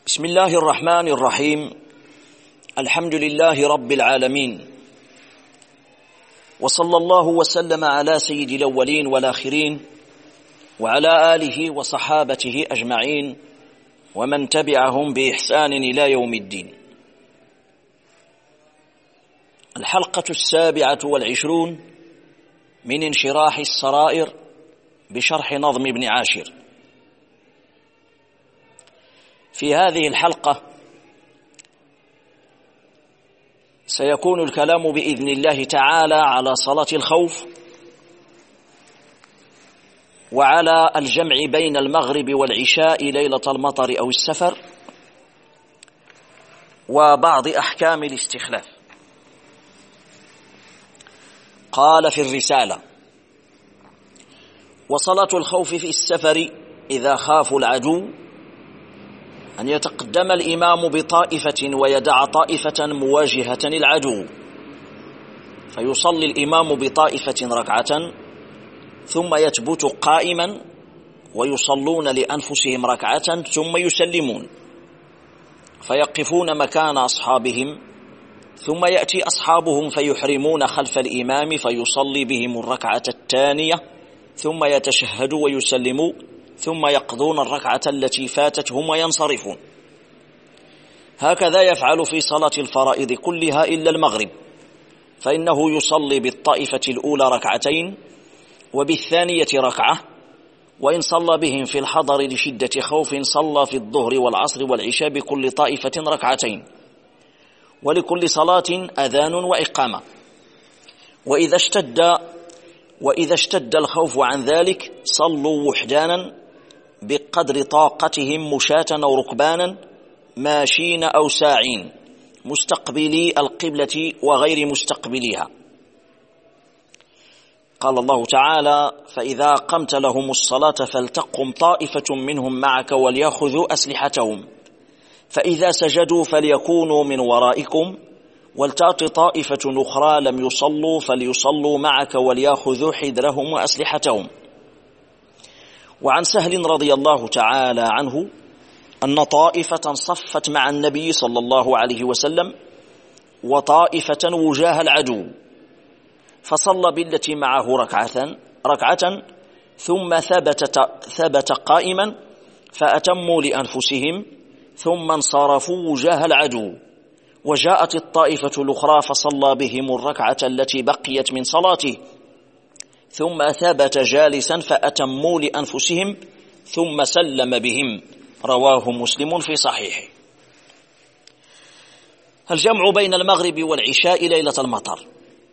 بسم الله الرحمن الرحيم. الحمد لله رب العالمين، وصلى الله وسلم على سيد الأولين والآخرين وعلى آله وصحابته أجمعين ومن تبعهم بإحسان إلى يوم الدين. الحلقة 27 من انشراح السرائر بشرح نظم ابن عاشر. في هذه الحلقة سيكون الكلام بإذن الله تعالى على صلاة الخوف، وعلى الجمع بين المغرب والعشاء ليلة المطر أو السفر، وبعض أحكام الاستخلاف. قال في الرسالة: وصلاة الخوف في السفر إذا خافوا العدو أن يتقدم الإمام بطائفة ويدع طائفة مواجهة العدو، فيصلي الإمام بطائفة ركعة ثم يثبت قائما ويصلون لأنفسهم ركعة ثم يسلمون، فيقفون مكان أصحابهم، ثم يأتي أصحابهم فيحرمون خلف الإمام فيصلي بهم الركعة الثانية ثم يتشهد ويسلموا، ثم يقضون الركعة التي فاتتهم وينصرفون. هكذا يفعل في صلاة الفرائض كلها إلا المغرب، فإنه يصلي بالطائفة الأولى ركعتين وبالثانية ركعة، وإن صلى بهم في الحضر لشدة خوف صلى في الظهر والعصر والعشاء بكل طائفة ركعتين، ولكل صلاة أذان وإقامة. وإذا اشتد الخوف عن ذلك صلوا وحدانا بقدر طاقتهم مشاة أو ركبانا ماشين أو ساعين، مستقبلي القبلة وغير مستقبليها. قال الله تعالى: فإذا قمت لهم الصلاة فلتقم طائفة منهم معك وليأخذوا أسلحتهم، فإذا سجدوا فليكونوا من ورائكم ولتأت طائفة أخرى لم يصلوا فليصلوا معك وليأخذوا حذرهم وأسلحتهم. وعن سهل رضي الله تعالى عنه أن طائفة صفت مع النبي صلى الله عليه وسلم وطائفة وجاه العدو، فصلى بالتي معه ركعة ثم ثبت قائما فأتموا لأنفسهم ثم انصرفوا وجاه العدو، وجاءت الطائفة الأخرى فصلى بهم الركعة التي بقيت من صلاته ثم ثبت جالسا فأتموا لأنفسهم ثم سلم بهم. رواه مسلم في صحيحه. الجمع بين المغرب والعشاء ليلة المطر.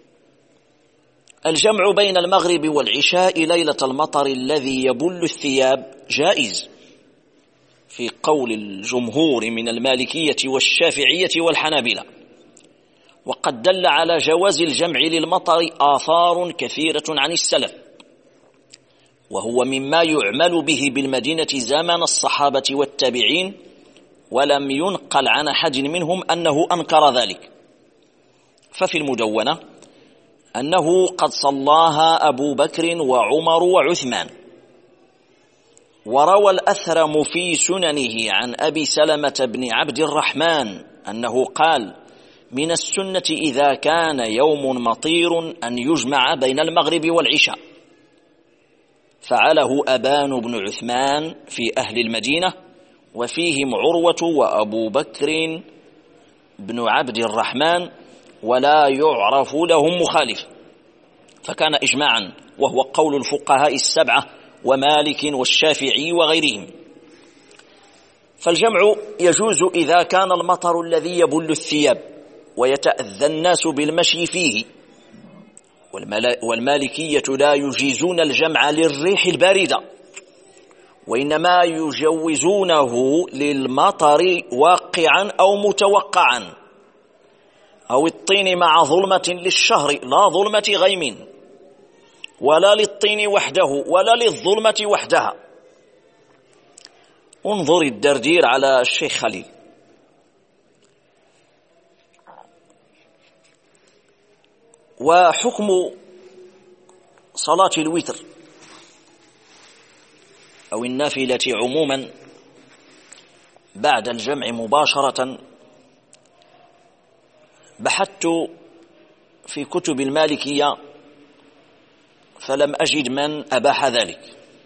الجمع بين المغرب والعشاء ليلة المطر الذي يبل الثياب جائز في قول الجمهور من المالكية والشافعية والحنابلة، وقد دل على جواز الجمع للمطر آثار كثيرة عن السلف، وهو مما يعمل به بالمدينة زمن الصحابة والتابعين، ولم ينقل عن أحد منهم أنه أنكر ذلك. ففي المدونة أنه قد صلاها أبو بكر وعمر وعثمان. وروى الأثرم في سننه عن أبي سلمة بن عبد الرحمن أنه قال: من السنة إذا كان يوم مطير أن يجمع بين المغرب والعشاء. فعله أبان بن عثمان في أهل المدينة، وفيهم عروة وأبو بكر بن عبد الرحمن، ولا يعرف لهم مخالف، فكان إجماعا، وهو قول الفقهاء السبعة ومالك والشافعي وغيرهم. فالجمع يجوز إذا كان المطر الذي يبل الثياب ويتأذى الناس بالمشي فيه، والمالكية لا يجيزون الجمع للريح الباردة، وإنما يجوزونه للمطر واقعا أو متوقعا، أو الطين مع ظلمة للشهر لا ظلمة غيم، ولا للطين وحده ولا للظلمة وحدها. انظر الدردير على الشيخ خليل. وحكم صلاة الوتر أو النافلة عموما بعد الجمع مباشرة بحثت في كتب المالكية فلم أجد من أباح ذلك.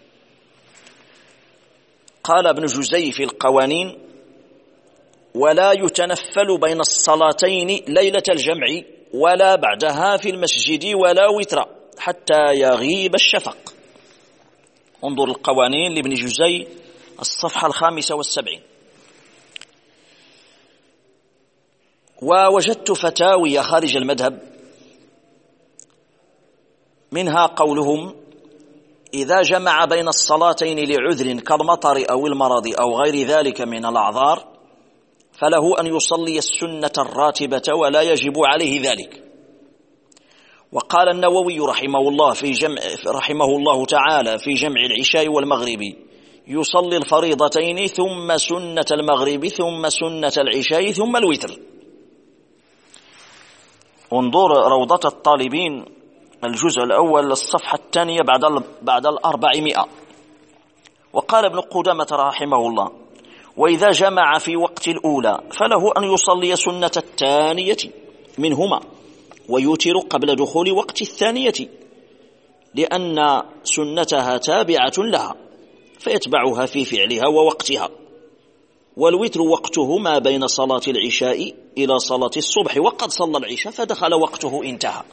قال ابن جزي في القوانين: ولا يتنفل بين الصلاتين ليلة الجمع ولا بعدها في المسجد ولا وتر حتى يغيب الشفق. انظر القوانين لابن جزي الصفحة 75. ووجدت فتاوي خارج المذهب منها قولهم: إذا جمع بين الصلاتين لعذر كالمطر أو المرض أو غير ذلك من الأعذار فله أن يصلي السنة الراتبة ولا يجب عليه ذلك. وقال النووي رحمه الله تعالى في جمع العشاء والمغرب: يصلي الفريضتين ثم سنة المغرب ثم سنة العشاء ثم الوتر. انظر روضة الطالبين الجزء الأول الصفحة 2 بعد 400. وقال ابن قدامة رحمه الله: وإذا جمع في وقت الأولى فله أن يصلي سنة الثانية منهما ويوتر قبل دخول وقت الثانية لأن سنتها تابعة لها فيتبعها في فعلها ووقتها. والوتر وقته ما بين صلاة العشاء إلى صلاة الصبح، وقد صلى العشاء فدخل وقته انتهى.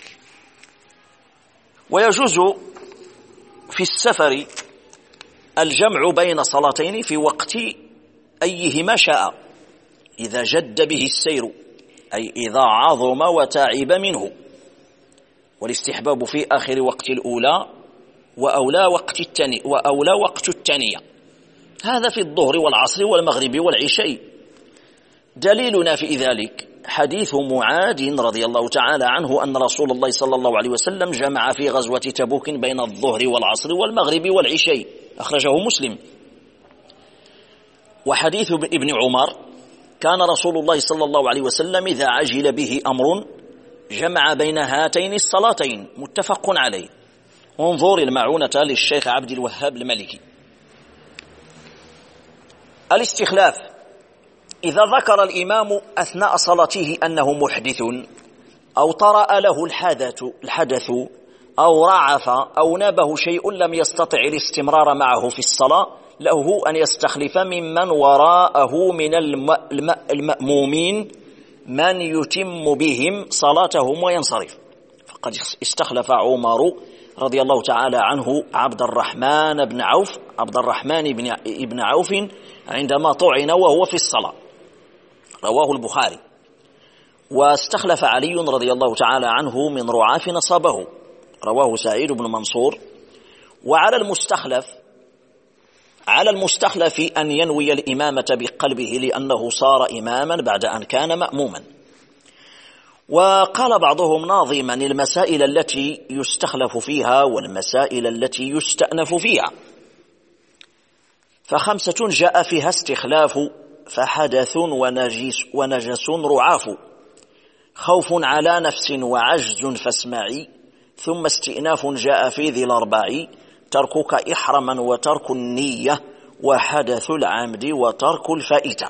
ويجوز في السفر الجمع بين صلاتين في وقت أيهما شاء إذا جد به السير، أي إذا عظم وتعب منه، والاستحباب في آخر وقت الأولى وأولى وقت الثانية. هذا في الظهر والعصر والمغرب والعشاء. دليلنا في ذلك حديث معاذ رضي الله تعالى عنه أن رسول الله صلى الله عليه وسلم جمع في غزوة تبوك بين الظهر والعصر والمغرب والعشاء، أخرجه مسلم. وحديث ابن عمر: كان رسول الله صلى الله عليه وسلم إذا عجل به أمر جمع بين هاتين الصلاتين، متفق عليه. انظر المعونة للشيخ عبد الوهاب المالكي. الاستخلاف: إذا ذكر الإمام أثناء صلاته أنه محدث أو طرأ له الحدث أو رعف أو نابه شيء لم يستطع الاستمرار معه في الصلاة، له أن يستخلف ممن وراءه من المأمومين من يتم بهم صلاتهم وينصرف. فقد استخلف عمر رضي الله تعالى عنه عبد الرحمن بن عوف عندما طعن وهو في الصلاة، رواه البخاري. واستخلف علي رضي الله تعالى عنه من رعاف نصبه، رواه سعيد بن منصور. وعلى المستخلف أن ينوي الإمامة بقلبه لأنه صار إماما بعد أن كان مأموما. وقال بعضهم ناظما المسائل التي يستخلف فيها والمسائل التي يستأنف فيها: ف5 جاء فيها استخلاف: فحدث ونجس رعاف، خوف على نفس وعجز فاسمعي، ثم استئناف جاء في ذي الأربع، تركك إحرما وترك النية وحدث العمد وترك الفائتة.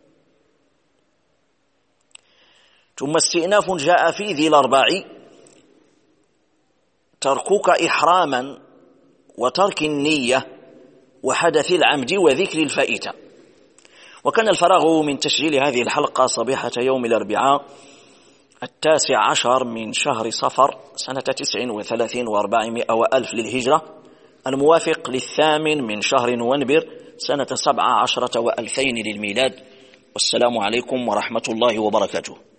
ثم استئناف جاء في ذي الأربع، تركك إحراما وترك النية وحدث العمد وذكر الفائتة. وكان الفراغ من تسجيل هذه الحلقة صبيحة يوم الأربعاء 19 من شهر صفر سنة 39 و400 وألف للهجرة، الموافق 8 من شهر نوفمبر سنة 17 و2000 للميلاد. والسلام عليكم ورحمة الله وبركاته.